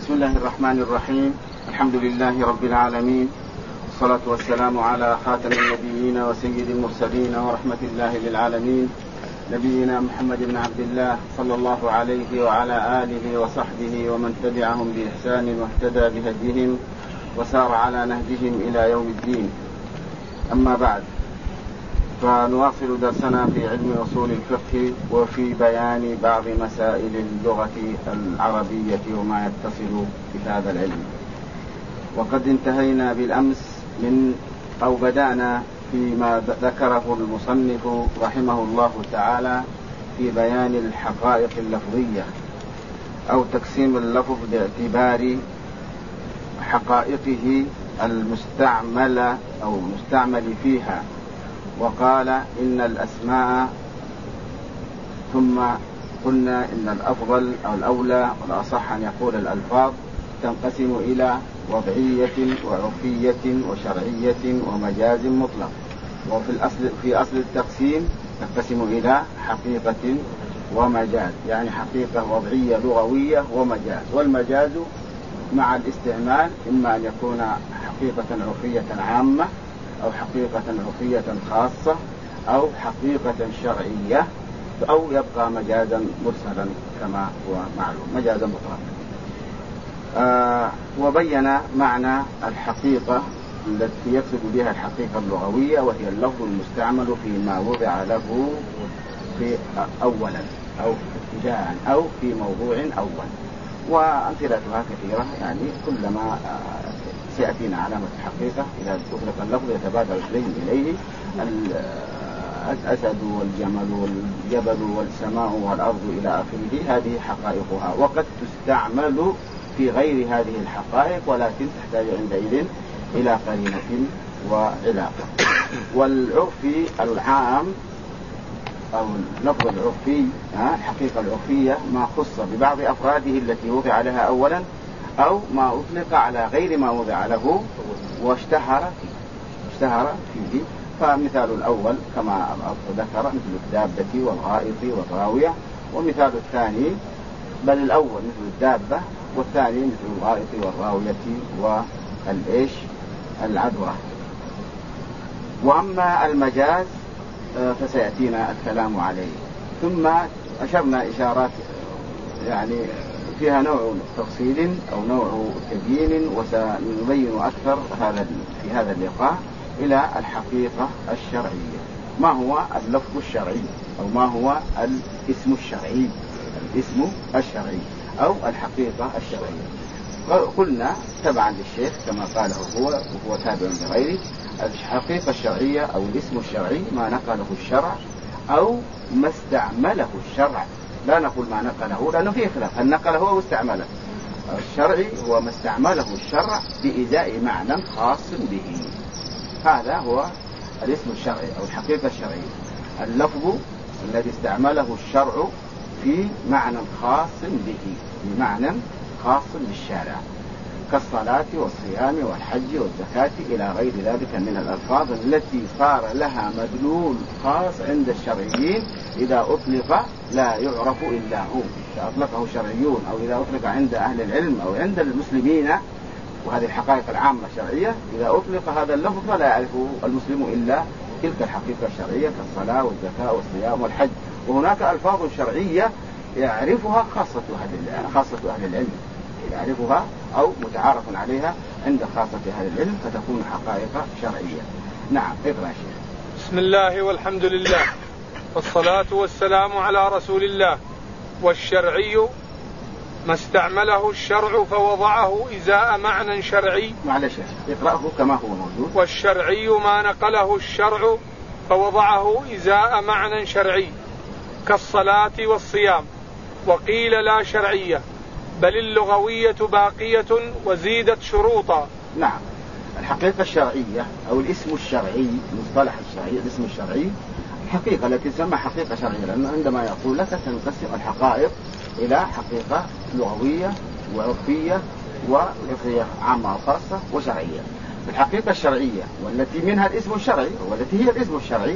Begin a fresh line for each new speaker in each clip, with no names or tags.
بسم الله الرحمن الرحيم. الحمد لله رب العالمين، والصلاة والسلام على خاتم النبيين وسيد المرسلين ورحمة الله للعالمين، نبينا محمد بن عبد الله صلى الله عليه وعلى آله وصحبه ومن تبعهم بإحسان واهتدى بهديهم وسار على نهجهم إلى يوم الدين. أما بعد، فنواصل درسنا في علم أصول الفقه وفي بيان بعض مسائل اللغة العربية وما يتصل بهذا العلم. وقد انتهينا بالأمس أو بدأنا فيما ذكره المصنف رحمه الله تعالى في بيان الحقائق اللفظية أو تقسيم اللفظ باعتبار حقائقه المستعملة أو المستعمل فيها. وقال إن الأسماء، ثم قلنا إن الأفضل أو الأولى والأصح أن يقول الألفاظ تنقسم إلى وضعية وعرفية وشرعية ومجاز مطلق. في أصل التقسيم تنقسم إلى حقيقة ومجاز، يعني حقيقة وضعية لغوية ومجاز. والمجاز مع الاستعمال إما أن يكون حقيقة عرفية عامة أو حقيقة عرفية خاصة أو حقيقة شرعية، أو يبقى مجازا مرسلا كما هو معلوم، مجازا مطلقا. وبين معنى الحقيقة التي يقصد بها الحقيقة اللغوية، وهي اللفظ المستعمل فيما وضع له في أولا أو ابتداء أو في موضوع أول. وأمثلتها كثيرة، يعني كلما سيأتينا علامة الحقيقة إذا أطلق اللفظ يتبادر إليه الأسد والجمل والجبل والسماء والأرض إلى آخره، هذه حقائقها. وقد تستعمل في غير هذه الحقائق، ولكن تحتاج عندئذ إلى قرينة وعلاقة. والعرفي العام أو اللفظ العرفي، الحقيقة العرفيه ما خص ببعض أفراده التي وضع لها أولا، أو ما أطلق على غير ما وضع له واشتهر فيه. فمثال الأول كما ذكر مثل الدابة والغائط والراوية، ومثال الثاني بل الأول مثل الدابة، والثاني مثل الغائط والراوية العذرة. وأما المجاز فسيأتينا الكلام عليه. ثم أشرنا إشارات يعني فيها نوع تفصيل أو نوع تبيين، وسنبين أكثر في هذا اللقاء إلى الحقيقة الشرعية. ما هو اللفظ الشرعي، أو ما هو الاسم الشرعي أو الحقيقة الشرعية. قلنا تبعا للشيخ كما قاله وهو تابع لغيره، الحقيقة الشرعية أو الاسم الشرعي ما نقله الشرع أو ما استعمله الشرع. لا نقول ما نقله لأنه فيه خلاف، هل نقله أو استعمله. الشرعي هو ما استعمله الشرع بإزاء معنى خاص به، هذا هو الاسم الشرعي أو الحقيقة الشرعية. اللفظ الذي استعمله الشرع في معنى خاص به، بمعنى خاص بالشارع، كالصلاة والصيام والحج والزكاة إلى غير ذلك من الألفاظ التي صار لها مدلول خاص عند الشرعيين. إذا أطلق لا يعرف إلا هو، إذا أطلقه شرعيون أو إذا أطلق عند أهل العلم أو عند المسلمين، وهذه الحقائق العامة الشرعية، إذا أطلق هذا اللفظ فلا يعرفه المسلم إلا تلك الحقيقة الشرعية كالصلاة والزكاة والصيام والحج. وهناك ألفاظ شرعية يعرفها خاصة أهل العلم، يعرفها أو متعارف عليها عند خاصة أهل العلم، فتكون حقائق شرعية. نعم، اقرأ شيخ.
بسم الله والحمد لله والصلاة والسلام على رسول الله. والشرعي ما استعمله الشرع فوضعه إزاء معنى شرعي.
معلش اقرأه كما هو موجود.
والشرعي ما نقله الشرع فوضعه إزاء معنى شرعي، كالصلاة والصيام. وقيل لا شرعية، بل اللغوية باقية وزيدت شروطا.
نعم، الحقيقة الشرعية أو الاسم الشرعي، مصطلح الشرعي، الاسم الشرعي حقيقة التي تسمى حقيقة شرعية، لأنه عندما يقول لك تنقسم الحقائق إلى حقيقة لغوية وعرفية وعرفية عامة وخاصة وشرعية. الحقيقة الشرعية والتي منها الاسم الشرعي والتي هي الاسم الشرعي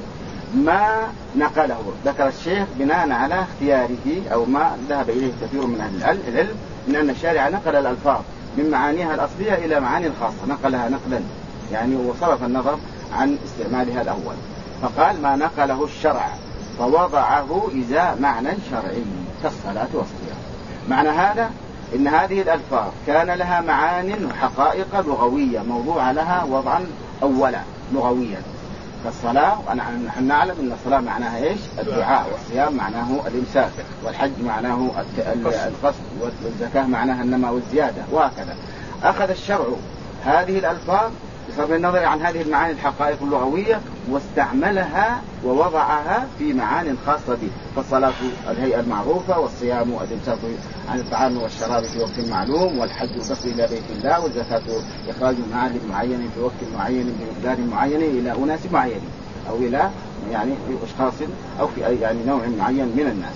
ما نقله. ذكر الشيخ بناء على اختياره أو ما ذهب إليه كثير من أهل العلم من أن الشارع نقل الألفاظ من معانيها الأصلية إلى معاني خاصة، نقلها نقلا يعني وصرف النظر عن استعمالها الأول، فقال ما نقله الشرع فوضعه إزاء معنى شرعي كالصلاة والصيام. معنى هذا إن هذه الألفاظ كان لها معان وحقائق لغوية موضوع لها وضعا أولا لغويا كالصلاة، ونحن نعلم أن الصلاة معناها إيش؟ الدعاء، والصيام معناه الإمساك، والحج معناه القصد، والزكاة معناها النماء والزيادة، وهكذا. أخذ الشرع هذه الألفاظ بصرف النظر عن هذه المعاني الحقائق اللغوية واستعملها ووضعها في معان خاصة به، فالصلاة الهيئة المعروفة، والصيام الإمساك عن الطعام والشراب في وقت معلوم، والحج القصد إلى بيت الله، والزكاة إخراج مال معين في وقت معين بمقدار معين إلى أناس معينين أو إلى يعني أشخاص أو في يعني نوع معين من الناس.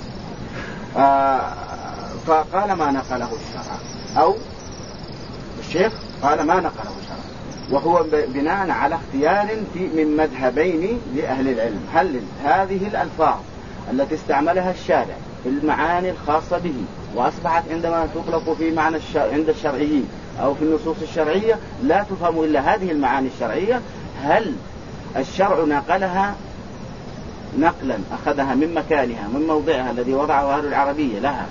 فقال ما نقله الشرع، أو الشيخ قال ما نقله الشرع، وهو بناء على اختيار من مذهبين لأهل العلم. هل هذه الألفاظ التي استعملها الشارع في المعاني الخاصة به وأصبحت عندما تطلق في معنى عند الشرعيين أو في النصوص الشرعية لا تفهم إلا هذه المعاني الشرعية، هل الشرع نقلها نقلا أخذها من مكانها من موضعها الذي وضعه أهل العربية لها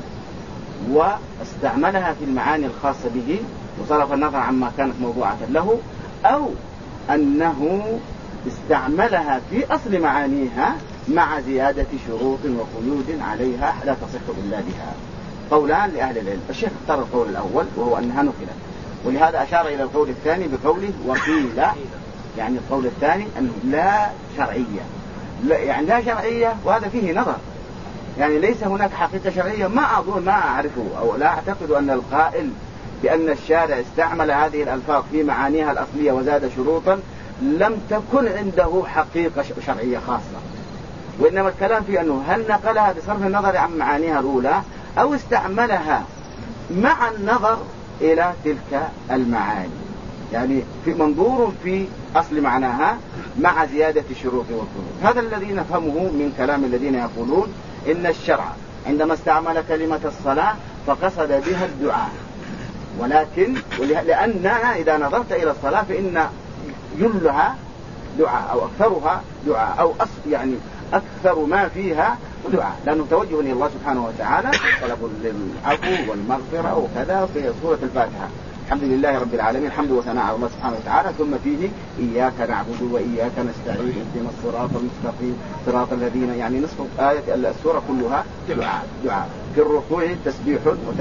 واستعملها في المعاني الخاصة به وصرف النظر عما كانت موضوعة له، أو أنه استعملها في أصل معانيها مع زيادة شروط وقيود عليها لا تصح إلا بها؟ قولان لأهل العلم. الشيخ اختار القول الأول وهو أنها نقلت، ولهذا أشار إلى القول الثاني بقوله وقيل، يعني القول الثاني أنه لا شرعية، يعني لا شرعية، وهذا فيه نظر، يعني ليس هناك حقيقة شرعية. ما أعرفه أو لا أعتقد أن القائل بأن الشارع استعمل هذه الألفاظ في معانيها الأصلية وزاد شروطا لم تكن عنده حقيقة شرعية خاصة، وإنما الكلام في أنه هل نقلها بصرف النظر عن معانيها الأولى أو استعملها مع النظر إلى تلك المعاني، يعني في منظور في أصل معناها مع زيادة الشروط والقيود. هذا الذي نفهمه من كلام الذين يقولون إن الشرع عندما استعمل كلمة الصلاة فقصد بها الدعاء، ولكن لأننا إذا نظرت إلى الصلاة فإن جلها دعاء أو أكثرها دعاء أو يعني أكثر ما فيها دعاء، لأنه توجه إلى الله سبحانه وتعالى طلب العفو والمغفرة وكذا في سورة الفاتحة. الحمد لله رب العالمين، الحمد وثناء على الله سبحانه وتعالى، ثم فيه إياك نعبد وإياك نستعين اهدنا الصراط المستقيم صراط الذين، يعني نصف آية السورة كلها دعاء. في الركوع تسبيح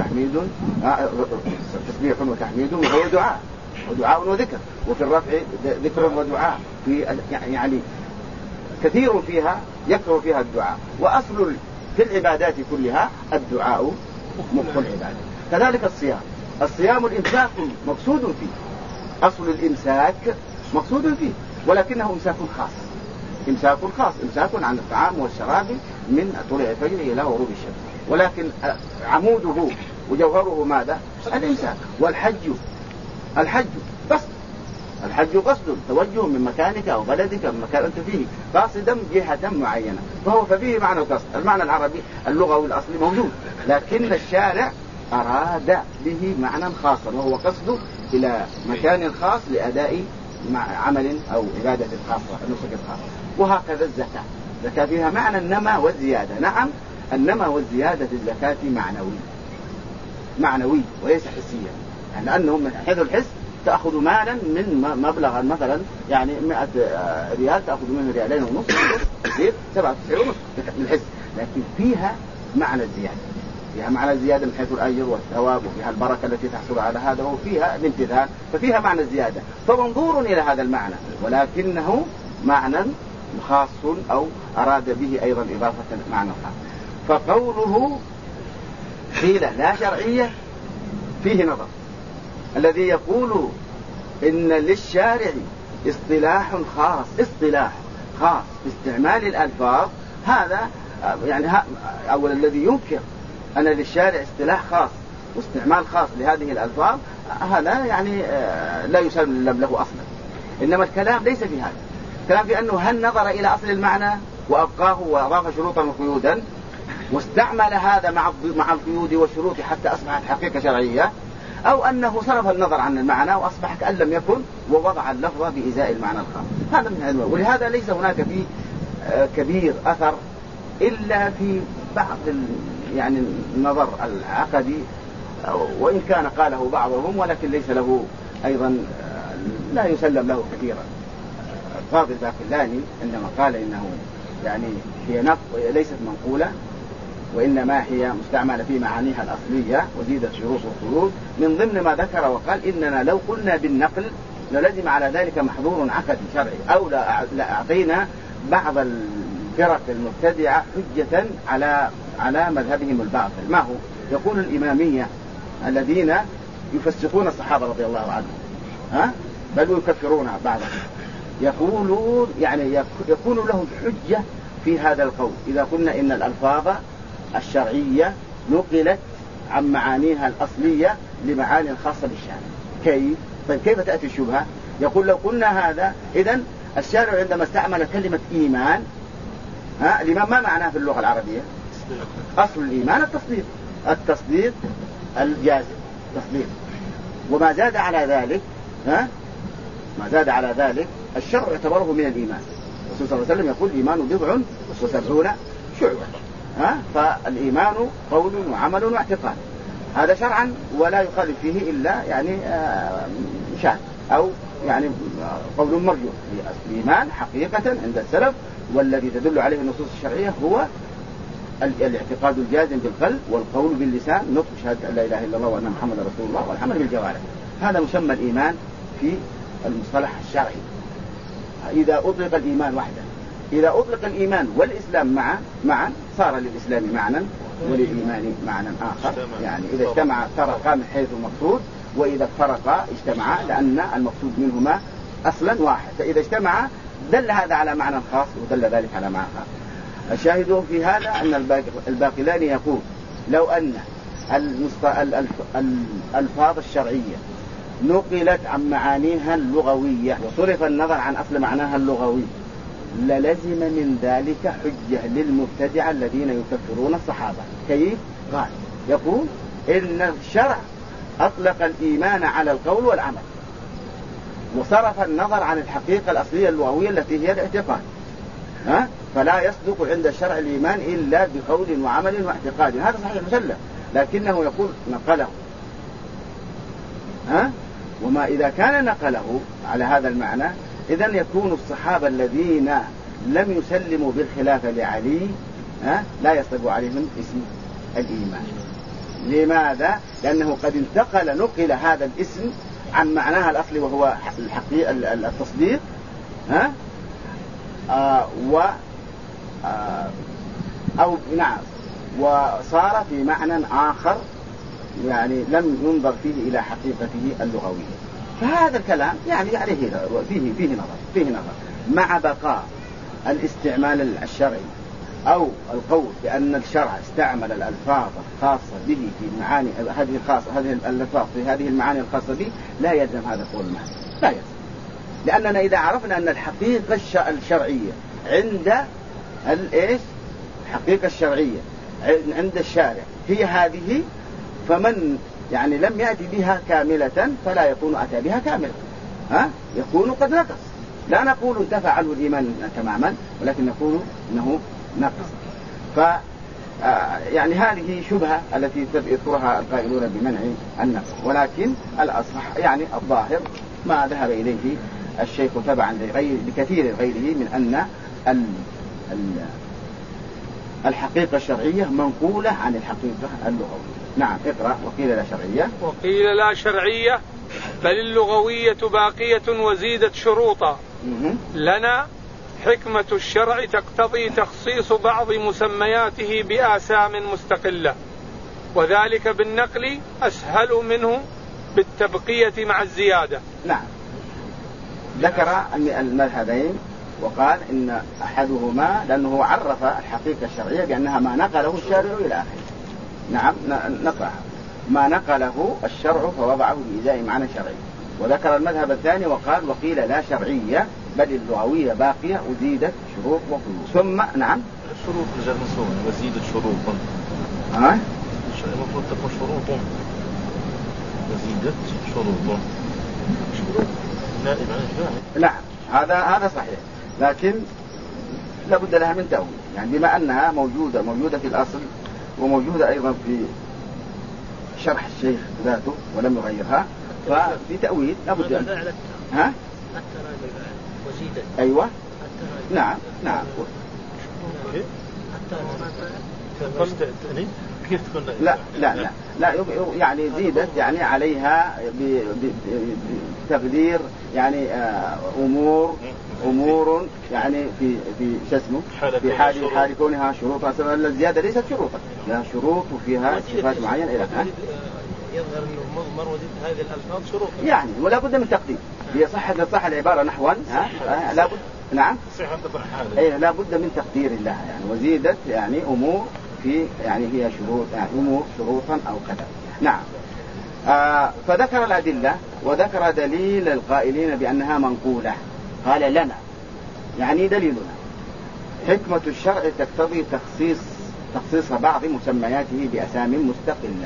وتحميد وهو دعاء وذكر، وفي الرفع ذكر ودعاء، في يعني كثير فيها يكثر فيها الدعاء، وأصل في العبادات كلها الدعاء مخ العبادة. كذلك الصيام الإمساك مقصود فيه، أصل الإمساك مقصود فيه، ولكنه إمساك خاص، إمساك عن الطعام والشراب من طلوع الفجر إلى غروب الشمس، ولكن عموده وجوهره ماذا؟ الإمساك. الحج قصد توجه من مكانك أو بلدك من مكان أنت فيه قاصدا جهة معينة، ففيه معنى القصد، المعنى العربي اللغوي الأصلي موجود، لكن الشارع أراد به معنى خاصا وهو قصده إلى مكان خاص لأداء عمل أو عبادة خاصة نسك الخاص. وهكذا الزكاة فيها معنى النماء والزيادة. نعم، النماء والزيادة في الزكاة معنوي وليس حسيا، يعني لأنه من حيث الحس تأخذ مالا من مبلغا مثلا يعني 100 ريال تأخذ منه 2.5 ريال يصير 97.5 من الحس، لكن فيها معنى الزيادة، من حيث الأجر والثواب، وفيها البركة التي تحصل على هذا، وفيها الامتثال، ففيها معنى الزيادة، فمنظور إلى هذا المعنى، ولكنه معنى خاص أو أراد به أيضا إضافة معنى خاص. فقوله قيل لا شرعية فيه نظر. الذي يقول إن للشارع اصطلاح خاص باستعمال الألفاظ، هذا يعني أول الذي ينكر أن للشارع اصطلاح خاص واستعمال خاص لهذه الألفاظ، هذا يعني لا يسلم له أصلا. إنما الكلام ليس في هذا، الكلام في أنه هل نظر إلى أصل المعنى وأبقاه وأضاف شروطا وقيودا واستعمل هذا مع القيود والشروط حتى أصبحت حقيقة شرعية، أو أنه صرف النظر عن المعنى وأصبح كأن لم يكن ووضع اللفظ بإزاء المعنى الخاص. هذا من علمه. ولهذا ليس هناك فيه كبير أثر إلا في بعض يعني النظر العقدي، وإن كان قاله بعضهم ولكن ليس له أيضا لا يسلم له كثيرا. القاضي الباقلاني عندما قال إنه يعني هي ليست منقولة وإنما هي مستعملة في معانيها الأصلية وزيدت شروط وقيود، من ضمن ما ذكر وقال إننا لو قلنا بالنقل للزم على ذلك محظور عقدي شرعي، أو لأعطينا بعض الفرق المبتدعة حجة على مذهبهم الباطل. ما هو؟ يقول الإمامية الذين يفسقون الصحابة رضي الله عنهم بل يكفرون بعضهم، يقولون يعني يكون لهم حجة في هذا القول إذا قلنا إن الألفاظ الشرعية نقلت عن معانيها الأصلية لمعاني خاصة بالشارع. كيف؟ طيب كيف تأتي الشبهة؟ يقول لو قلنا هذا إذن الشارع عندما استعمل كلمة إيمان، الإيمان ما معناه في اللغة العربية؟ أصل الإيمان التصديق الجازم، تصديق. وما زاد على ذلك الشرع يعتبره من الإيمان. الرسول صلى الله عليه وسلم يقول الإيمان 79 شعبة، فالإيمان قول وعمل واعتقاد، هذا شرعا ولا يخالف فيه إلا يعني شاذ أو يعني قول مرجوح. الإيمان حقيقة عند السلف والذي تدل عليه النصوص الشرعية هو الاعتقاد الجازم بالقلب والقول باللسان، نطق شهادة أن لا إله إلا الله وأن محمد رسول الله، والعمل بالجوارح. هذا مسمى الإيمان في المصطلح الشرعي إذا أطلق الإيمان وحده. إذا أطلق الإيمان والإسلام معا صار للإسلام معنى وللإيمان معنى آخر. يعني إذا اجتمع فرقا من حيث المقصود، وإذا فرقا اجتمعا لأن المقصود منهما أصلا واحد، فإذا اجتمع دل هذا على معنى خاص ودل ذلك على معنى خاص. الشاهد في هذا أن الباقلاني يقول لو أن الألفاظ الشرعية نقلت عن معانيها اللغوية وصرف النظر عن أصل معناها اللغوي للزم من ذلك حجة للمبتدعة الذين يكفرون الصحابة. كيف؟ قال يقول إن الشرع أطلق الإيمان على القول والعمل وصرف النظر عن الحقيقة الأصلية اللغوية التي هي الاعتقاد، فلا يصدق عند الشرع الإيمان إلا بقول وعمل واعتقاد. هذا صحيح مسلم، لكنه يقول نقله. وما إذا كان نقله على هذا المعنى إذن يكون الصحابة الذين لم يسلموا بالخلافة لعلي لا يصدق عليهم اسم الإيمان. لماذا؟ لأنه قد نقل هذا الاسم عن معناها الأصلي وهو التصديق، وصار في معنى آخر يعني لم ينظر فيه إلى حقيقته اللغوية. فهذا الكلام يعني فيه نظر مع بقاء الاستعمال الشرعي أو القول بأن الشرع استعمل الألفاظ الخاصة به في معاني هذه الألفاظ في هذه المعاني الخاصة به. لا يلزم هذا القول معه، لا يلزم، لأننا إذا عرفنا أن الحقيقة الشرعية عند الحقيقة الشرعية عند الشارع هي هذه، فمن يعني لم يأتي بها كاملة فلا يكون أتى بها كاملة، يكون قد نقص. لا نقول انتفع عنه الإيمان تماما، ولكن نقول إنه نقص. يعني هذه شبهة التي يذكرها القائلون بمنع النقص، ولكن الأصح يعني الظاهر ما ذهب إليه الشيخ تبعا لكثير غيره من أن الحقيقة الشرعية منقولة عن الحقيقة اللغوية. نعم اقرأ. وقيل لا شرعية،
وقيل لا شرعية بل اللغوية باقية وزيدت شروطا. لنا حكمة الشرع تقتضي تخصيص بعض مسمياته بآسام مستقلة، وذلك بالنقل أسهل منه بالتبقية مع الزيادة.
نعم، ذكر المذهبين وقال إن أحدهما لأنه عرف الحقيقة الشرعية بأنها ما نقله الشارع إلى آخره. نعم نقرأ ما نقله الشرع فوضعه بإزاء معنى شرعي. وذكر المذهب الثاني وقال وقيل لا شرعية بل اللغوية باقية وزيدت شروط وقيود. ثم نعم
الشروط رجال منصوب وزيدت شروطا. المفروض تكون شروط وزيدت شروط. شروط نائب عن الفاعل.
نعم هذا صحيح، لكن لابد لها من تأويل، يعني بما أنها موجودة في الأصل وموجودة أيضا في شرح الشيخ ذاته ولم يغيرها، ففي تأويل لابد
وزيدت.
أيوة نعم
كيف تكون؟
لا يعني زيدت يعني عليها بتقدير يعني أمور يعني في شسمه في حال كونها شروطا. الزيادة ليست شروطا، لها شروط وفيها صفات معينة إلى
يظهر أنه مضمر وزيد هذه الألفاظ شروط
يعني، ولا بد من تقدير. هي صح العبارة نحوا لا بد. نعم لا بد من تقدير لها يعني وزيدت يعني أمور في يعني هي شروط يعني أمور شروطا أو كذا. نعم. فذكر الأدلة وذكر دليل القائلين بأنها منقولة. قال لنا يعني دليلنا حكمة الشرع تقتضي تخصيص بعض مسمياته بأسامي مستقلة.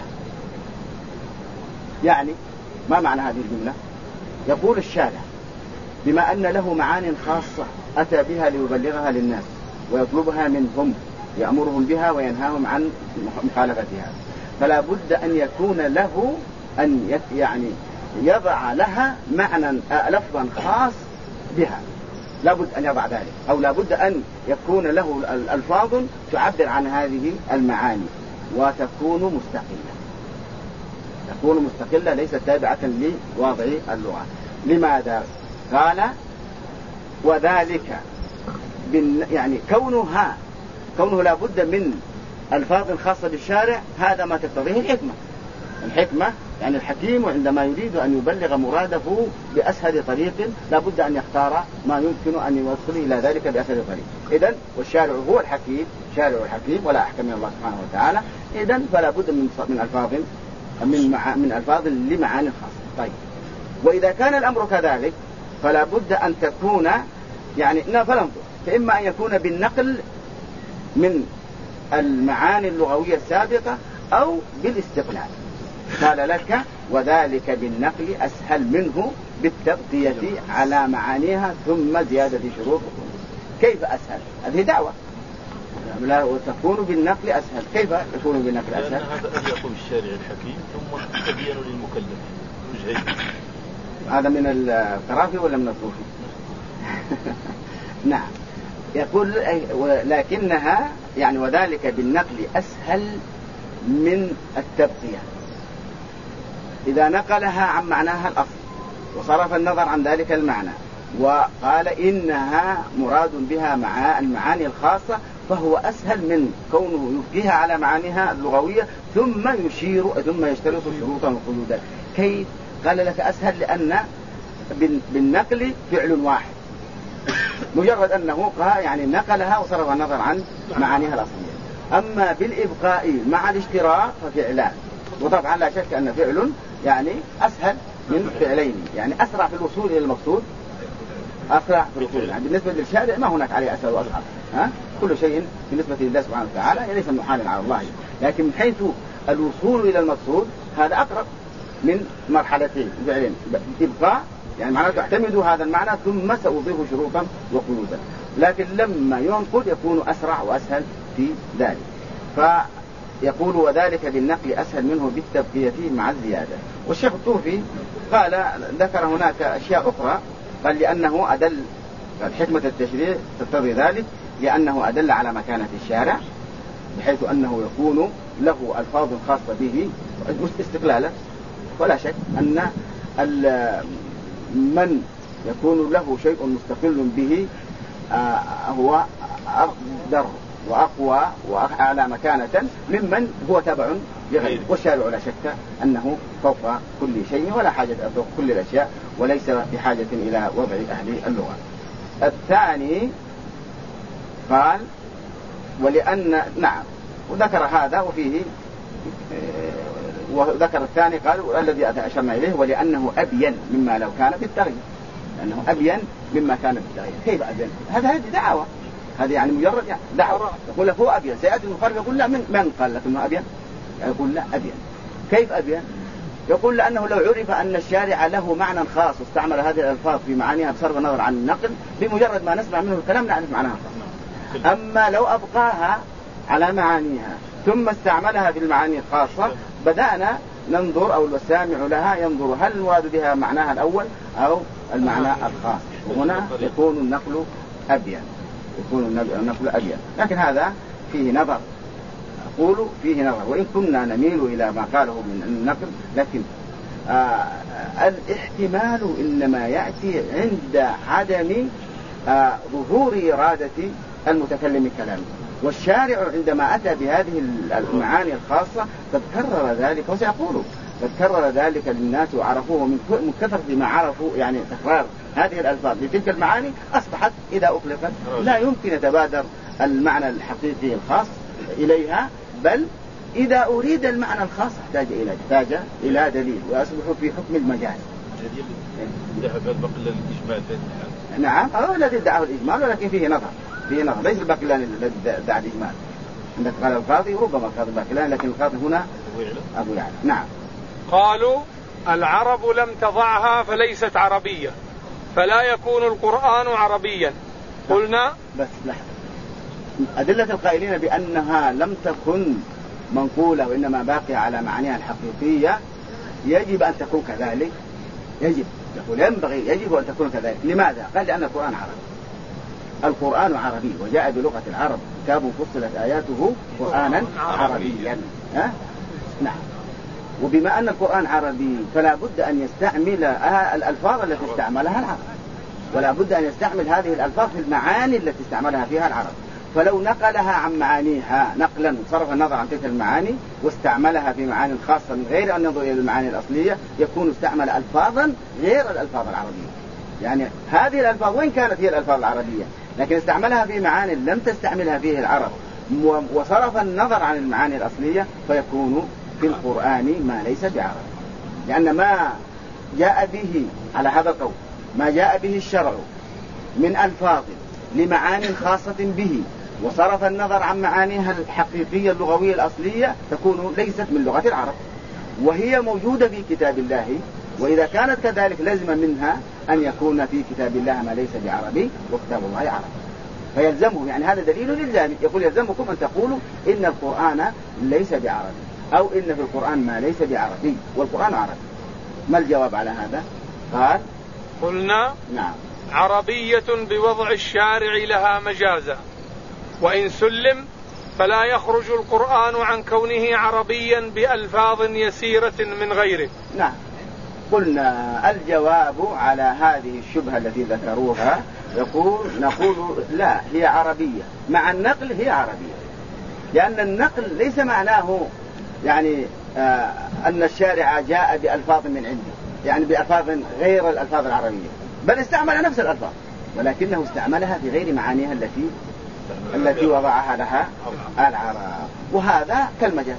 يعني ما معنى هذه الجملة؟ يقول الشارع بما أن له معان خاصة أتى بها ليبلغها للناس ويطلبها منهم، يأمرهم بها وينهاهم عن مخالفتها، فلا بد أن يكون له أن يعني يضع لها معنى لفظا خاص بها، لا بد أن يضع ذلك، أو لا بد أن يكون له الألفاظ تعبر عن هذه المعاني وتكون مستقلة ليست تابعة لواضع اللغة. لماذا؟ قال وذلك يعني كونه لا بد من ألفاظ خاصة بالشارع، هذا ما تقتضيه الحكمة يعني الحكيم عندما يريد أن يبلغ مراده بأسهل طريق لا بد أن يختار ما يمكن أن يوصل إلى ذلك بأسهل طريق. إذن والشارع هو الحكيم، شارع الحكيم ولا أحكم من الله سبحانه وتعالى. إذن فلا بد من ألفاظ لمعاني خاصة. طيب وإذا كان الأمر كذلك فلا بد أن تكون يعني فلنظر، فإما أن يكون بالنقل من المعاني اللغوية السابقة أو بالاستقلال. قال لك وذلك بالنقل أسهل منه بالتغطية على معانيها ثم زيادة شروط. كيف أسهل؟ هذه دعوة. لا وتكون بالنقل أسهل. كيف يكون بالنقل أسهل؟
هذا أن يقول الشارع الحكيم ثم تبين للمكلف وجهين.
هذا من القرافي ولا من الصوفي؟ نعم. يقول لكنها يعني وذلك بالنقل أسهل من التبقية إذا نقلها عن معناها الأصل وصرف النظر عن ذلك المعنى وقال إنها مراد بها مع المعاني الخاصة، فهو أسهل من كونه يبقيها على معانيها اللغوية ثم يشترط شروطا وقيودا. كيف؟ قال لك أسهل لأن بالنقل فعل واحد، مجرد أنه يعني نقلها وصرف النظر عن معانيها الأصلية. أما بالإبقاء مع الاشتراك ففعلان، وطبعا لا شك أن فعل يعني أسهل من فعلين، يعني أسرع في الوصول إلى المقصود، أسرع في الوصول. يعني بالنسبة للشارع ما هناك عليه أسهل وأصعب، كل شيء بالنسبة لله سبحانه وتعالى ليس محالا على الله، لكن من حيث الوصول إلى المقصود هذا أقرب من مرحلتين فعلين. إبقاء يعني معناه تعتمد هذا المعنى ثم سأضيف شروطا وقيودا، لكن لما ينقل يكون أسرع وأسهل في ذلك. فيقول وذلك بالنقل أسهل منه بالتبقية مع الزيادة. والشيخ الطوفي قال ذكر هناك أشياء أخرى، قال لأنه أدل حكمة التشريع تقتضي ذلك، لأنه أدل على مكانة الشارع بحيث أنه يكون له ألفاظ خاصة به استقلالا. ولا شك أن من يكون له شيء مستقل به هو أقدر وأقوى وأعلى مكانة ممن هو تبع لغيره. والشارع لا شك أنه فوق كل شيء ولا حاجة فوق كل الأشياء وليس بحاجة إلى وضع أهل اللغة. الثاني قال ولأن نعم، وذكر هذا وفيه وذكر الثاني قال الذي أشرنا إليه ولأنه أبين مما لو كان بالتغيير. لأنه أبين مما كان بالتغيير. كيف أبين؟ هذه دعوة، هذه يعني مجرد يعني دعوة. يقول لك هو أبين، سيأتي المخالف يقول لا، من قال لك إنه أبين؟ يقول لا أبين. كيف أبين؟ يقول لأنه لو عرف أن الشارع له معنى خاص واستعمل هذه الألفاظ في معانيها بصرف النظر عن النقل، بمجرد ما نسمع منه الكلام نعرف معناها. أما لو أبقاها على معانيها ثم استعملها في المعاني الخاصة، بدأنا ننظر أو السامع لها ينظر هل المراد بها معناها الأول أو المعنى الخاص، وهنا يكون النقل أبين، لكن هذا فيه نظر، أقول فيه نظر، وإن كنا نميل إلى ما قاله من النقل، لكن الاحتمال إنما يأتي عند عدم ظهور إرادة المتكلم كلامه. والشارع عندما أتى بهذه المعاني الخاصة قد كرر ذلك، وسيقول قد كرر ذلك للناس وعرفوه من كثرة ما عرفوا، يعني تكرار هذه الألفاظ لتلك المعاني أصبحت إذا أطلقت لا يمكن يتبادر المعنى الحقيقي الخاص إليها، بل إذا أريد المعنى الخاص احتاج إلى دليل، ويصبح في حكم المجاز. نعم، هو الذي ادعاه الإجمال، ولكن فيه نظر، ليس الباقلاني الذي ادعى الإجمال. عندك قال القاضي ربما قال الباقلاني، لكن القاضي هنا أبو يعلى. نعم.
قالوا العرب لم تضعها فليست عربية، فلا يكون القرآن عربيا. قلنا
بس لحظة، أدلة القائلين بأنها لم تكن منقولة وإنما باقية على معانيها الحقيقية يجب أن تكون كذلك، يجب أن تكون كذلك. لماذا؟ قال لأن القرآن عربي، القرآن عربي وجاء بلغة العرب، كتاب فصلت آياته قرآنا عربيا. نعم. وبما أن القرآن عربي فلا بد أن يستعمل الألفاظ التي استعملها العرب، ولا بد أن يستعمل هذه الألفاظ في المعاني التي استعملها فيها العرب. فلو نقلها عن معانيها نقلا صرف النظر عن تلك المعاني واستعملها في معاني خاصة من غير أن ينظر إلى المعاني الأصلية، يكون استعمل ألفاظا غير الألفاظ العربية. يعني هذه الألفاظ وإن كانت هي الألفاظ العربية، لكن استعملها في معاني لم تستعملها فيه العرب، وصرف النظر عن المعاني الأصلية، فيكون في القرآن ما ليس بعربي. لأن ما جاء به على هذا القول، ما جاء به الشرع من ألفاظ لمعاني خاصة به وصرف النظر عن معانيها الحقيقية اللغوية الأصلية، تكون ليست من لغة العرب، وهي موجودة في كتاب الله. وإذا كانت كذلك لازم منها أن يكون في كتاب الله ما ليس بعربي، وكتاب الله عربي، فيلزمه، يعني هذا دليل للزام، يقول يلزمكم أن تقولوا إن القرآن ليس بعربي، أو إن في القرآن ما ليس بعربي والقرآن عربي. ما الجواب على هذا؟ قال
قلنا
نعم،
عربية بوضع الشارع لها مجازا، وإن سلم فلا يخرج القرآن عن كونه عربيا بألفاظ يسيرة من غيره.
نعم. قلنا الجواب على هذه الشبهة التي ذكروها نقول لا، هي عربية مع النقل، هي عربية، لأن النقل ليس معناه يعني أن الشارع جاء بألفاظ من عنده، يعني بألفاظ غير الألفاظ العربية، بل استعمل نفس الألفاظ ولكنه استعملها في غير معانيها التي وضعها لها العرب. وهذا كالمجاز،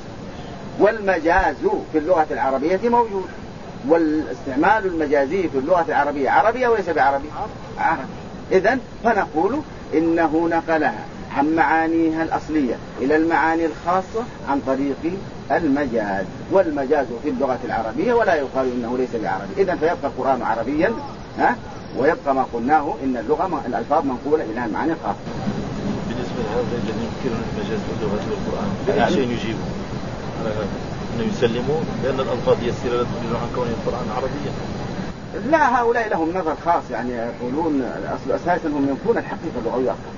والمجاز في اللغة العربية موجود، والاستعمال المجازي في اللغة العربية عربية وليس بعربي، عربي. إذن فنقول إنه نقلها عن معانيها الأصلية إلى المعاني الخاصة عن طريق المجاز، والمجاز في اللغة العربية ولا يقال إنه ليس بعربي. إذن فيبقى القرآن عربيا، ويبقى ما قلناه إن اللغة الألفاظ منقولة إلى المعاني الخاصة.
بالنسبة لهذا الذي ينكرون المجاز في اللغة والقرآن، بأي شيء يجيبون؟ أنه يسلمون بأن الألفاظ يسيرة لا تدل عن كون القرآن عربيا؟
لا، هؤلاء لهم نظر خاص، يعني يقولون الأصل أساسا هم ينفون الحقيقة اللغوية أصلا،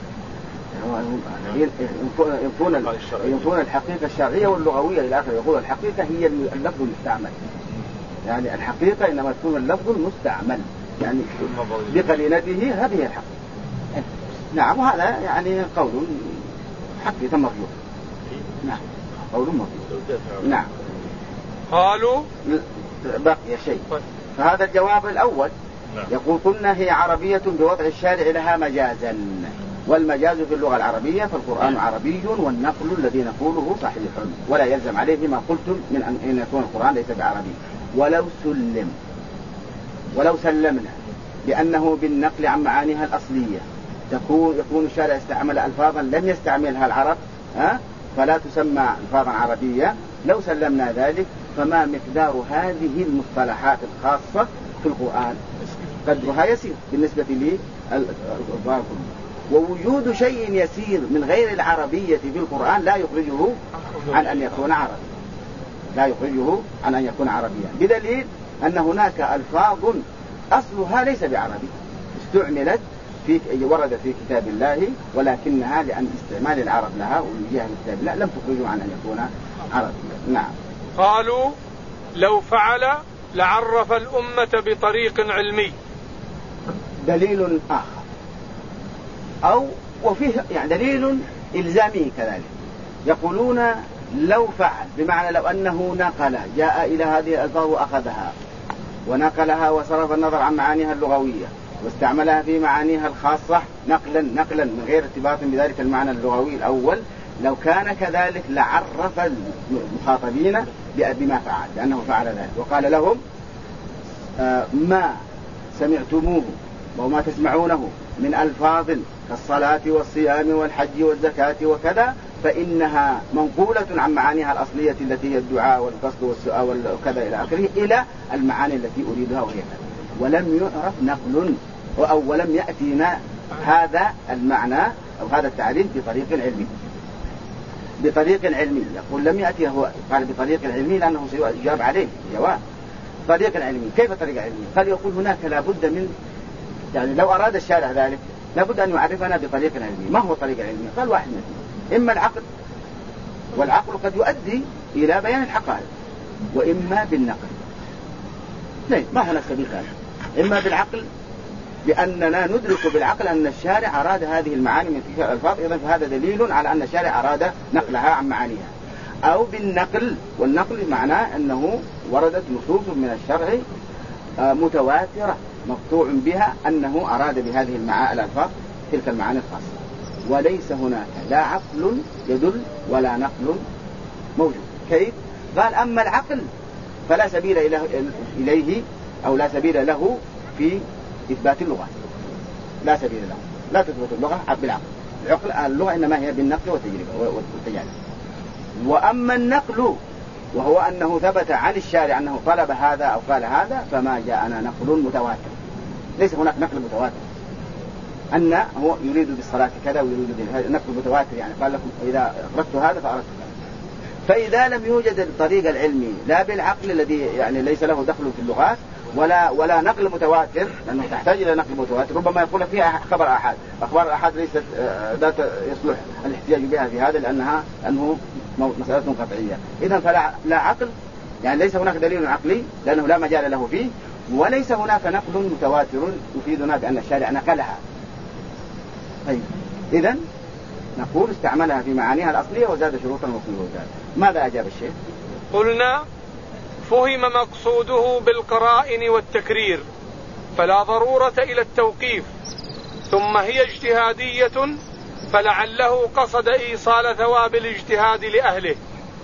ينفون الحقيقة الشرعية واللغوية إلى آخره. يقول الحقيقة هي اللفظ المستعمل، يعني الحقيقة إنما تكون اللفظ المستعمل، يعني بقرينته هذه الحقيقة. نعم، وهذا يعني قول حقيقة مرجوح. نعم، قول مرجوح. نعم.
قالوا
بقي شيء، فهذا الجواب الأول. يقول قلنا هي عربية بوضع الشارع لها مجازا، والمجاز في اللغة العربية فالقرآن عربي، والنقل الذي نقوله صحيح، ولا يلزم عليه ما قلتم من أن يكون القرآن ليس بعربي. ولو سلمنا لأنه بالنقل عن معانيها الأصلية يكون الشارع استعمل ألفاظا لم يستعملها العرب فلا تسمى ألفاظا عربية. لو سلمنا ذلك فما مقدار هذه المصطلحات الخاصة في القرآن؟ قدرها يسير بالنسبة للقرآن. ووجود شيء يسير من غير العربية في القرآن لا يخرجه عن أن يكون عربي، لا يخرجه عن أن يكون عربيا، بدليل أن هناك ألفاظ أصلها ليس بعربي استعملت ورد في كتاب الله، ولكنها لأن استعمال العرب لها وجهها في كتاب الله لم تخرجه عن أن يكون عربيا. نعم.
قالوا لو فعل لعرف الأمة بطريق علمي.
دليل آخر أو وفيه يعني دليل إلزامي كذلك، يقولون لو فعل بمعنى لو أنه نقل جاء إلى هذه الألفاظ وأخذها ونقلها وصرف النظر عن معانيها اللغوية واستعملها في معانيها الخاصة نقلا من غير ارتباط بذلك المعنى اللغوي الأول، لو كان كذلك لعرف المخاطبين بما فعل لأنه فعل ذلك وقال لهم ما سمعتموه وما تسمعونه من ألفاظ كالصلاة والصيام والحج والزكاة وكذا فإنها منقولة عن معانيها الأصلية التي هي الدعاء والقصد والسؤال وكذا إلى آخره إلى المعاني التي أريدها وهي كذا، ولم يعرف نقل أو ولم يأتينا هذا المعنى أو هذا التعريف بطريق علمي. يقول لم يأتي هو قال بطريق علمي لأنه سيجاب عليه جواب طريق علمي. كيف طريق علمي؟ قال يقول هناك لابد من يعني لو أراد الشارع ذلك لابد أن يعرفنا بطريق علمي. ما هو طريق علمي؟ قال واحد منهم، إما العقل، والعقل قد يؤدي إلى بيان الحقائق، وإما بالنقل. لا ما هناك سبيل ثالث، إما بالعقل لأننا ندرك بالعقل أن الشارع أراد هذه المعاني من تلك الألفاظ، إذن فهذا دليل على أن الشارع أراد نقلها عن معانيها، أو بالنقل، والنقل معناه أنه وردت نصوص من الشرع متواترة مقطوع بها أنه أراد بهذه الألفاظ تلك المعاني الخاصة، وليس هناك لا عقل يدل ولا نقل موجود. كيف؟ قال أما العقل فلا سبيل إليه أو لا سبيل له في إثبات اللغة، لا سبيل له، لا تثبت اللغة بالعقل. اللغة إنما هي بالنقل والتجربة والتجارب. وأما النقل وهو أنه ثبت عن الشارع أنه طلب هذا أو قال هذا فما جاءنا نقل متواتر، ليس هناك نقل متواتر أن هو يريد بالصلاة كذا ويريد نقل متواتر يعني قال لكم إذا أردت هذا فأردت كذا. فإذا لم يوجد الطريق العلمي لا بالعقل الذي يعني ليس له دخل في اللغات ولا نقل متواتر، لأنه تحتاج إلى نقل متواتر، ربما يقول فيها خبر أحد، أخبار الأحد ليست ذات يصلح الاحتجاج بها في هذا لأنه مسألة قطعية. إذن فلا عقل يعني ليس هناك دليل عقلي لأنه لا مجال له فيه، وليس هناك نقل متواتر يفيدنا بأن الشارع نقلها. طيب إذن نقول استعملها في معانيها الأصلية وزاد شروطا وقيودا. ماذا أجاب الشيخ؟
قلنا فهم مقصوده بالقرائن والتكرير فلا ضرورة إلى التوقيف، ثم هي اجتهادية فلعله قصد إيصال ثواب الاجتهاد لأهله،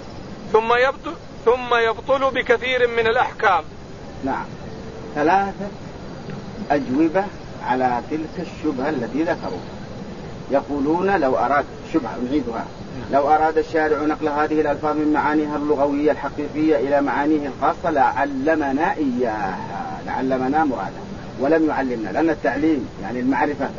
ثم يبطل بكثير من الأحكام.
نعم، 3 أجوبة على تلك الشبهة التي ذكروها. يقولون لو أراد شبهة نعيدها، لو أراد الشارع نقل هذه الألفاظ من معانيها اللغوية الحقيقية إلى معانيه الخاصة لعلمنا إياها، لعلمنا مرادا، ولم يعلمنا، لأن التعليم يعني المعرفة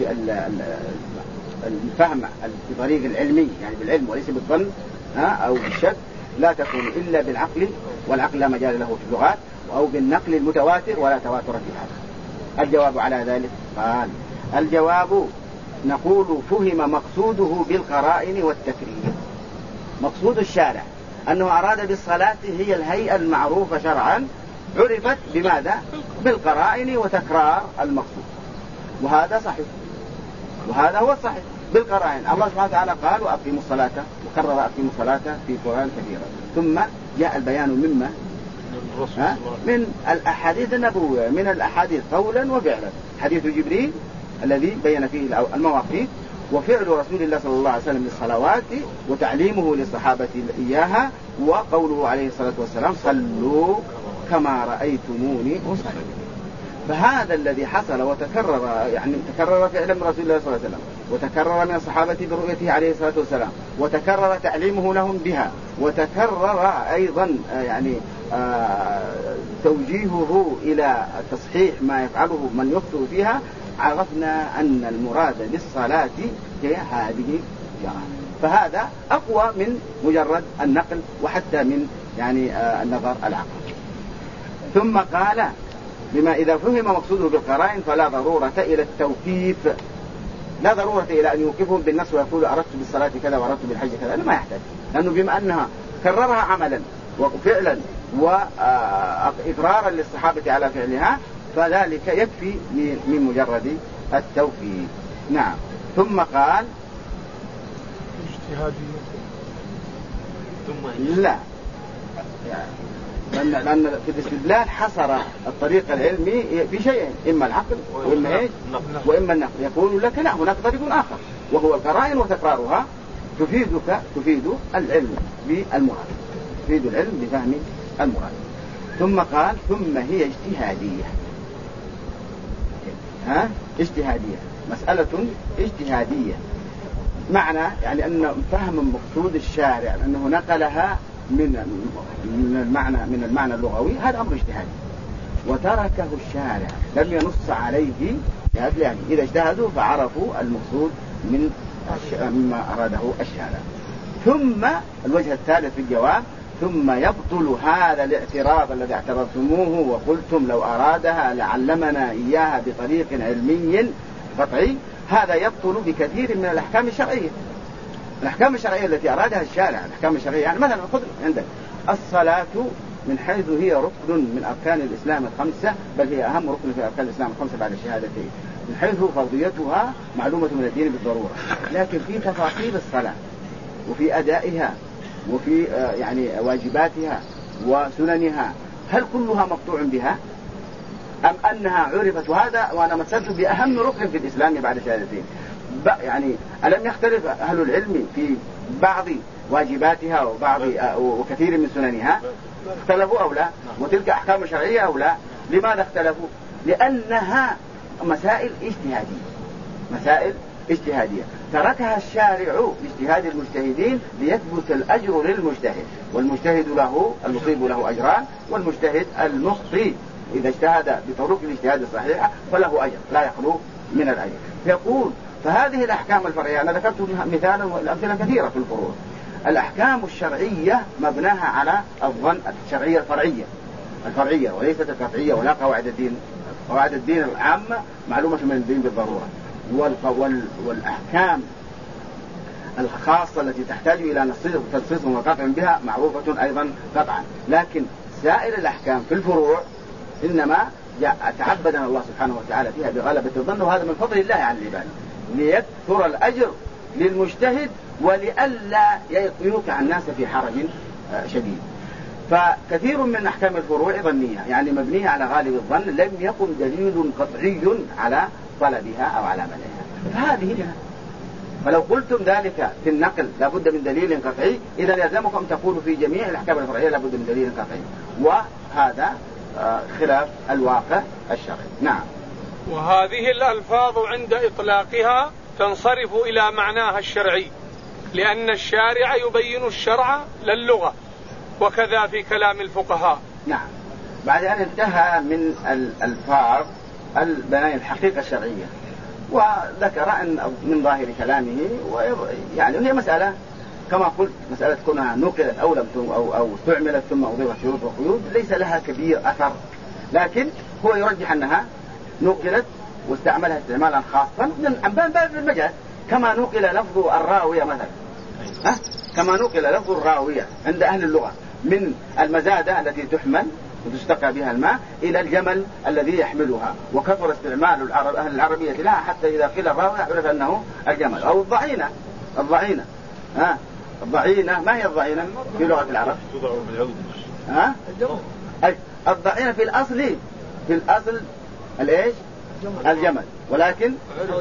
الفهم بطريق العلمي يعني بالعلم وليس بالظن أو بالشك لا تكون إلا بالعقل، والعقل لا مجال له في اللغات، أو بالنقل المتواتر ولا تواتر في هذا. الجواب على ذلك قال الجواب نقول فهم مقصوده بالقرائن والتكرير. مقصود الشارع أنه أراد بالصلاة هي الهيئة المعروفة شرعا، عرفت بماذا؟ بالقرائن وتكرار المقصود، وهذا صحيح، وهذا هو الصحيح بالقرائن. الله سبحانه وتعالى قال وأقيموا الصلاة، وكرر أقيموا الصلاة في قرآن كثيرا، ثم جاء البيان مما من الأحاديث النبوية، من الأحاديث قولا وفعلا، حديث جبريل الذي بين فيه المواقيت، وفعل رسول الله صلى الله عليه وسلم للصلوات وتعليمه للصحابة إياها، وقوله عليه الصلاة والسلام صلوا كما رأيتموني أصلي. فهذا الذي حصل وتكرر، يعني تكرر في علم رسول الله صلى الله عليه وسلم، وتكرر من الصحابة برؤيته عليه الصلاة والسلام، وتكرر تعليمه لهم بها، وتكرر أيضا يعني توجيهه إلى تصحيح ما يفعله من يخطئ فيها. عرفنا أن المراد بالصلاة هي هذه الجرى، فهذا أقوى من مجرد النقل وحتى من يعني النظر العقلي. ثم قال بما إذا فهم مقصوده بالقرائن فلا ضرورة إلى التوقيف، لا ضرورة إلى أن يوقفهم بالنص ويقول أردت بالصلاة كذا وأردت بالحج كذا، ما يحتاج، لأنه بما أنها كررها عملا وفعلا وإقرارا للصحابة على فعلها فذلك يكفي من مجرد التوقيف. نعم. ثم قال لا، لأن في الاستدلال حصر الطريق العلمي في شيئين، إما العقل وإما إيش وإما النقل. يقول لك لا، هناك طريق آخر وهو القرائن وتكرارها تفيد العلم بالمراد، تفيد العلم بفهم المراد. ثم قال ثم هي اجتهادية. اجتهادية، مسألة اجتهادية، معنى يعني أن فهم مقصود الشارع أنه نقلها من المعنى اللغوي، هذا أمر اجتهادي، وتركه الشارع لم ينص عليه، يعني إذا اجتهدوا فعرفوا المقصود مما أراده الشارع. ثم الوجه الثالث في الجواب ثم يبطل هذا الاعتراض الذي اعترضتموه وقلتم لو أرادها لعلمنا إياها بطريق علمي قطعي، هذا يبطل بكثير من الأحكام الشرعية. الأحكام الشرعية التي أرادها الشارع، الأحكام الشرعية يعني مثلا خذ عندك الصلاة من حيث هي ركن من أركان الإسلام الخمسة، بل هي أهم ركن في أركان الإسلام الخمسة بعد الشهادتين، من حيث فرضيتها معلومة من الدين بالضرورة، لكن في تفاصيل الصلاة وفي أدائها وفي يعني واجباتها وسننها هل كلها مقطوع بها أم أنها عرفت؟ وهذا وأنا مثلت بأهم ركن في الإسلام بعد الشهادتين. يعني ألم يختلف أهل العلم في بعض واجباتها وكثير من سننها؟ اختلفوا أو لا؟ وتلك أحكام شرعية أو لا؟ لماذا اختلفوا؟ لأنها مسائل اجتهادية تركها الشارع لاجتهاد المجتهدين ليثبت الأجر للمجتهد، والمجتهد له المصيب له أجران، والمجتهد المخطئ إذا اجتهد بطرق الاجتهاد الصحيحة فله أجر لا يخلو من الأجر. يقول فهذه الأحكام الفرعية، أنا ذكرت مثالا والأمثلة كثيرة في الفروع. الأحكام الشرعية مبناها على الظن، الشرعية الفرعية وليست القطعية ولا قواعد الدين. قواعد الدين العامة معلومة من الدين بالضرورة، والأحكام الخاصة التي تحتاج إلى تنصيص وقطع بها معروفة أيضا قطعا. لكن سائر الأحكام في الفروع إنما تعبدنا الله سبحانه وتعالى فيها بغلبة الظن، وهذا من فضل الله على العباد ليكثر الأجر للمجتهد ولئلا يوقع الناس في حرج شديد. فكثير من أحكام الفروع ظنية، يعني مبنية على غالب الظن، لم يكن دليل قطعي على طلبها أو على منعها، فهذه جهة. فلو قلتم ذلك في النقل لابد من دليل قطعي، إذا يلزمكم أن تقولوا في جميع الأحكام الفرعية لابد من دليل قطعي، وهذا خلاف الواقع الشرعي. نعم.
وهذه الألفاظ عند إطلاقها تنصرف إلى معناها الشرعي، لأن الشارع يبين الشرع للغة، وكذا في كلام الفقهاء.
نعم. بعد أن انتهى من الألفاظ البيان الحقيقة الشرعية، وذكر أن من ظاهر كلامه يعني هي مسألة كما قلت، مسألة كونها نقلت أو استعملت ثم أضيفت شروط وقيود ليس لها كبير أثر، لكن هو يرجح أنها نقلت واستعملها استعمالا خاصا عن باب المجاز، كما نقل لفظ الراوية مثلا، كما نقل لفظ الراوية عند أهل اللغة من المزادة التي تحمل وتستقى بها الماء إلى الجمل الذي يحملها، وكثر استعمال أهل العربية لها حتى إذا قيل الراوية عرف أنه الجمل. أو الضعينة الضعينة ما هي الضعينة في لغة العرب؟ الضعينة في الأصل الإيش؟ الجمل، ولكن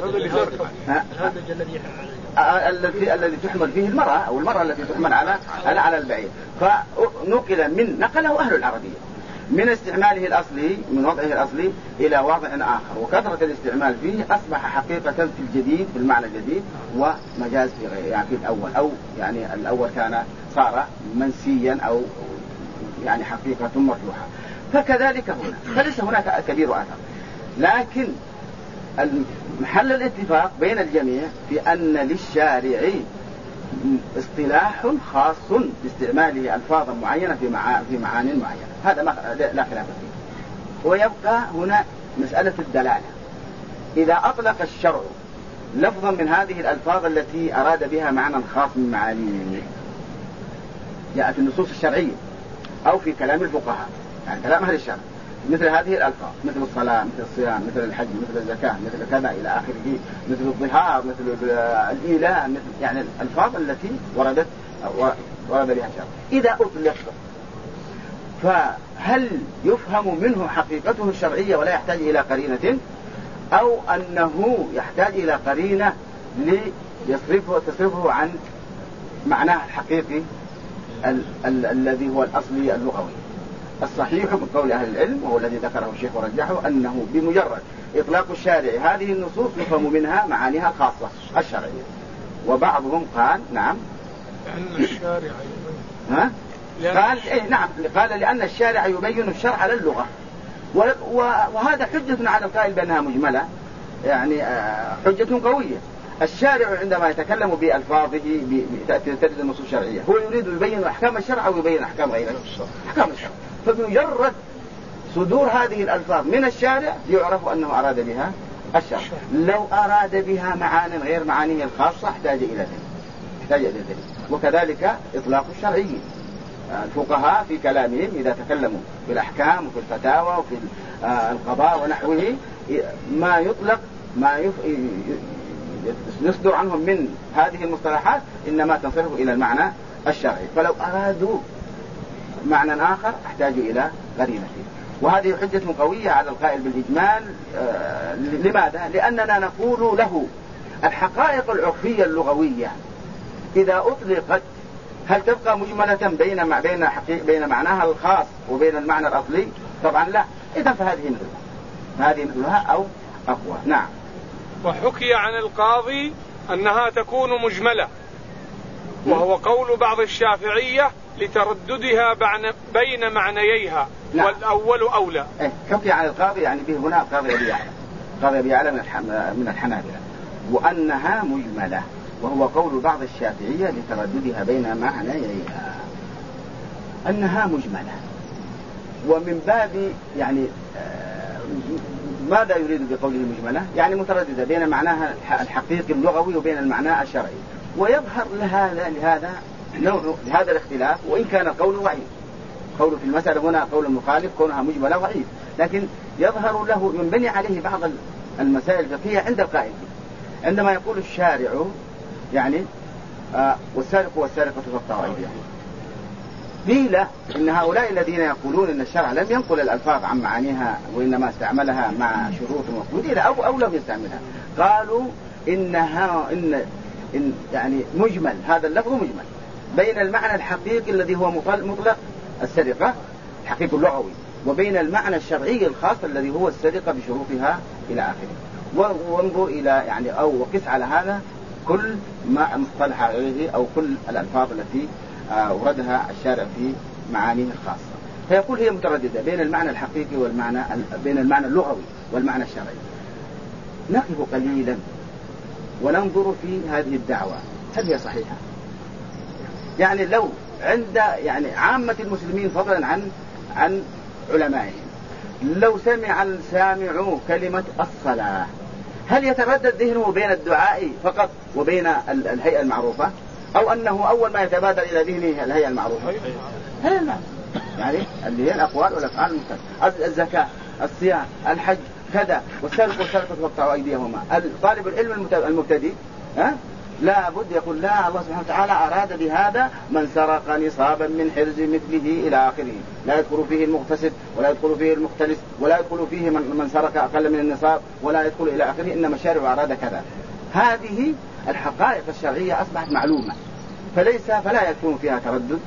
الذي تحمل فيه المرأة أو المرأة التي تحمل على البعير، فنقل من نقله أهل العربية. من استعماله الأصلي من وضعه الأصلي إلى وضع آخر، وكثرة الاستعمال فيه أصبح حقيقة في الجديد في المعنى الجديد ومجاز في غيره، يعني في الأول أو يعني الأول كان صار منسيا أو يعني حقيقة مرجوحة. فكذلك هنا فليس هناك كبير وآخر، لكن محل الاتفاق بين الجميع في أن للشارع اصطلاح خاص باستعماله ألفاظا معينة في معاني معينة، هذا لا خلاف فيه. ويبقى هنا مسألة الدلالة. إذا أطلق الشرع لفظا من هذه الألفاظ التي أراد بها معنى خاص من معانيه، جاء في النصوص الشرعية أو في كلام الفقهاء، يعني كلام أهل الشرع، مثل هذه الألفاظ، مثل الصلاة، مثل الصيام، مثل الحج، مثل الزكاة، مثل كذا إلى آخره، مثل الظهار، مثل الإيلاء، مثل يعني الألفاظ التي ورد بها الشرع. إذا أطلق فهل يفهم منه حقيقته الشرعية ولا يحتاج إلى قرينة، أو أنه يحتاج إلى قرينة تصرفه عن معناه الحقيقي الذي هو الأصلي اللغوي؟ الصحيح من قول أهل العلم وهو الذي ذكره الشيخ ورجحه أنه بمجرد إطلاق الشارع هذه النصوص يفهم منها معانيها الخاصة الشرعية. وبعضهم قال نعم
لأن الشارع
قال لأن الشارع يبين الشرع للغة، وهذا حجة على القائل بأنها مجملة، يعني حجة قوية. الشارع عندما يتكلم بألفاظه تجد النصوص الشرعية هو يريد يبين أحكام الشرع أو يبين أحكام غيره، أحكام الشرع. فبمجرد صدور هذه الألفاظ من الشارع يعرف أنه أراد بها الشرع. لو أراد بها معاني غير معانيه الخاصة احتاج إلى ذلك. وكذلك إطلاق الشرعي، الفقهاء في كلامهم إذا تكلموا في الأحكام وفي الفتاوى وفي القضاء ونحوه ما يطلق يصدر عنهم من هذه المصطلحات إنما تنصرف إلى المعنى الشرعي. فلو أرادوا معنى آخر احتاجوا إلى قرينة. وهذه حجة قوية على القائل بالإجمال. لماذا؟ لأننا نقول له الحقائق العرفية اللغوية إذا أطلقت هل تبقى مجملة بين معناها الخاص وبين المعنى الأصلي؟ طبعا لا. إذا فهذه مثلها أو أقوى. نعم.
وحكي عن القاضي أنها تكون مجملة، وهو قول بعض الشافعية لترددها بين معنييها. نعم. والأول أولى.
حكي عن القاضي يعني به هنا قاضي أبي يعلى من الحنابلة، وأنها مجملة، وهو قول بعض الشافعية لترددها بين معنييها، أنها مجملة. ومن باب يعني ماذا يريد بقوله مجملة؟ يعني مترددة بين معناها الحقيقي اللغوي وبين المعنى الشرعي. ويظهر لهذا الاختلاف، وإن كان القول ضعيف، قول في المسألة هنا قول المخالف كونها مجملة ضعيف، لكن يظهر له ينبني عليه بعض المسائل الفقهية عند القائل عندما يقول الشارع يعني والسارق والسارقة فاقطعوا أيديهم. قيل إن هؤلاء الذين يقولون إن الشرع لم ينقل الألفاظ عن معانيها وإنما استعملها مع شروط وقيود أو لم يستعملها، قالوا إن يعني مجمل، هذا اللفظ مجمل بين المعنى الحقيقي الذي هو مطلق السرقة الحقيقي اللغوي، وبين المعنى الشرعي الخاص الذي هو السرقة بشروطها إلى آخره. وانظر إلى يعني أو وقس على هذا كل ما مصطلح عليه أو كل الألفاظ التي وردها الشارع في معانيه الخاصة. فيقول هي مترددة بين المعنى الحقيقي بين المعنى اللغوي والمعنى الشرعي. نقف قليلا وننظر في هذه الدعوة هل هي صحيحة؟ يعني لو عند يعني عامة المسلمين فضلا عن علمائهم، لو سمع السامع كلمة الصلاة هل يتردد ذهنه بين الدعاء فقط وبين الهيئة المعروفة، أو أنه أول ما يتبادر إلى ذهنه الهيئة المعروفة؟ هيئة يعني اللي هي الأقوال والأفعال المختلفة، الزكاة، الصيام، الحج، كذا، والسارق والسارقة فاقطعوا أيديهما. طالب العلم المبتدئ لا بد يقول لا، الله سبحانه وتعالى أراد بهذا من سرق نصابا من حرز مثله إلى آخره، لا يدخل فيه المغتصب ولا يدخل فيه المختلس ولا يدخل فيه من سرق أقل من النصاب ولا يدخل إلى آخره، إنما الشارع أراد كذا. هذه الحقائق الشرعية أصبحت معلومة، فلا يكون فيها تردد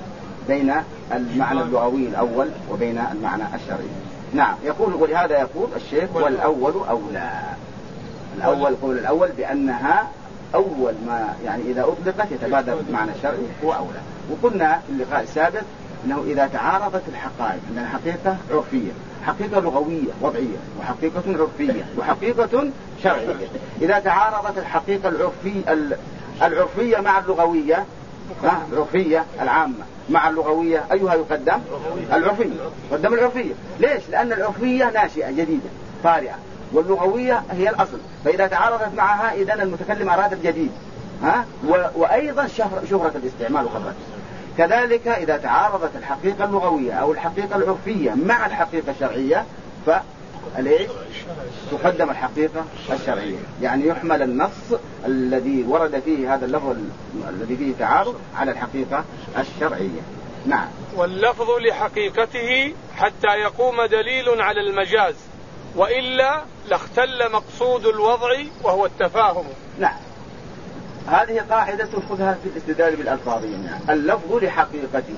بين المعنى اللغوي الأول وبين المعنى الشرعي. نعم. يقول ولهذا يقول الشيخ والأول أولى. الأول قول الأول بأنها أول ما يعني إذا أطلقت يتبادر المعنى الشرعي هو أولى. وقلنا في اللقاء السابق أنه إذا تعارضت الحقائق عندنا حقيقة عرفية، حقيقة لغوية وضعية، وحقيقة عرفية، وحقيقة شرعية. إذا تعارضت الحقيقة العرفية مع اللغوية، العرفية العامة مع اللغوية، أيها يقدم؟ العرفية. قدم العرفية. ليش؟ لأن العرفية ناشئة جديدة طارئة، واللغوية هي الأصل، فإذا تعارضت معها إذن المتكلم أراد الجديد، وأيضا شهرة الاستعمال وخبرته. كذلك إذا تعارضت الحقيقة اللغوية أو الحقيقة العرفية مع الحقيقة الشرعية تقدم الحقيقة الشرعية، يعني يحمل النص الذي ورد فيه هذا اللفظ الذي فيه تعارض على الحقيقة الشرعية. نعم.
واللفظ لحقيقته حتى يقوم دليل على المجاز، وإلا لاختل مقصود الوضع وهو التفاهم.
نعم. هذه قاعدة خذها في الاستدلال بالألفاظ. يعني اللفظ لحقيقته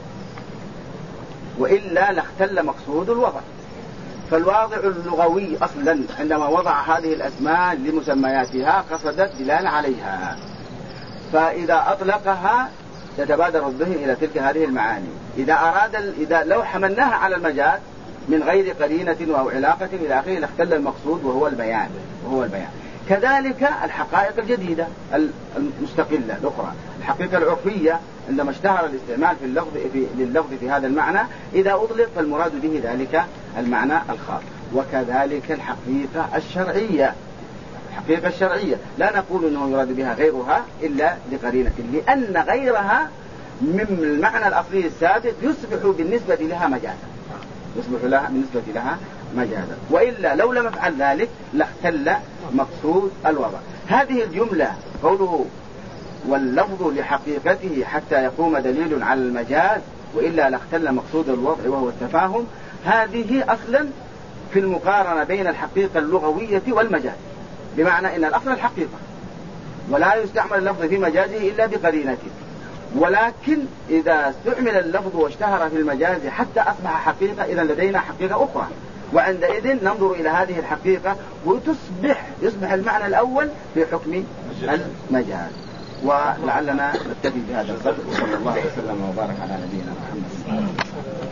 وإلا لاختل مقصود الوضع. فالواضع اللغوي أصلا عندما وضع هذه الأسماء لمسمياتها قصدت دلالة عليها، فإذا أطلقها تتبادر الذهن إلى تلك هذه المعاني. إذا لو حملناها على المجاز من غير قرينة أو علاقة إلى آخره لاختل المقصود وهو البيان. كذلك الحقائق الجديدة المستقلة الأخرى، الحقيقة العرفية عندما اشتهر الاستعمال لللفظ في هذا المعنى إذا أطلق فالمراد به ذلك المعنى الخاص. وكذلك الحقيقة الشرعية لا نقول أنه يراد بها غيرها إلا لقرينة، لأن غيرها من المعنى الأصلي السابق يصبح بالنسبة لها مجازا، وإلا لو لم يفعل ذلك لاختل مقصود الوضع. هذه الجملة قوله واللفظ لحقيقته حتى يقوم دليل على المجاز وإلا لاختل مقصود الوضع وهو التفاهم، هذه أصلا في المقارنة بين الحقيقة اللغوية والمجاز، بمعنى أن الأصل الحقيقة ولا يستعمل اللفظ في مجازه إلا بقرينته، ولكن إذا استعمل اللفظ واشتهر في المجاز حتى أصبح حقيقة إذا لدينا حقيقة أخرى، وعندئذ ننظر إلى هذه الحقيقة يصبح المعنى الأول في حكم المجاز. ولعلنا نكتفي بهذا القدر، وصلى الله وسلم وبارك على نبينا محمد.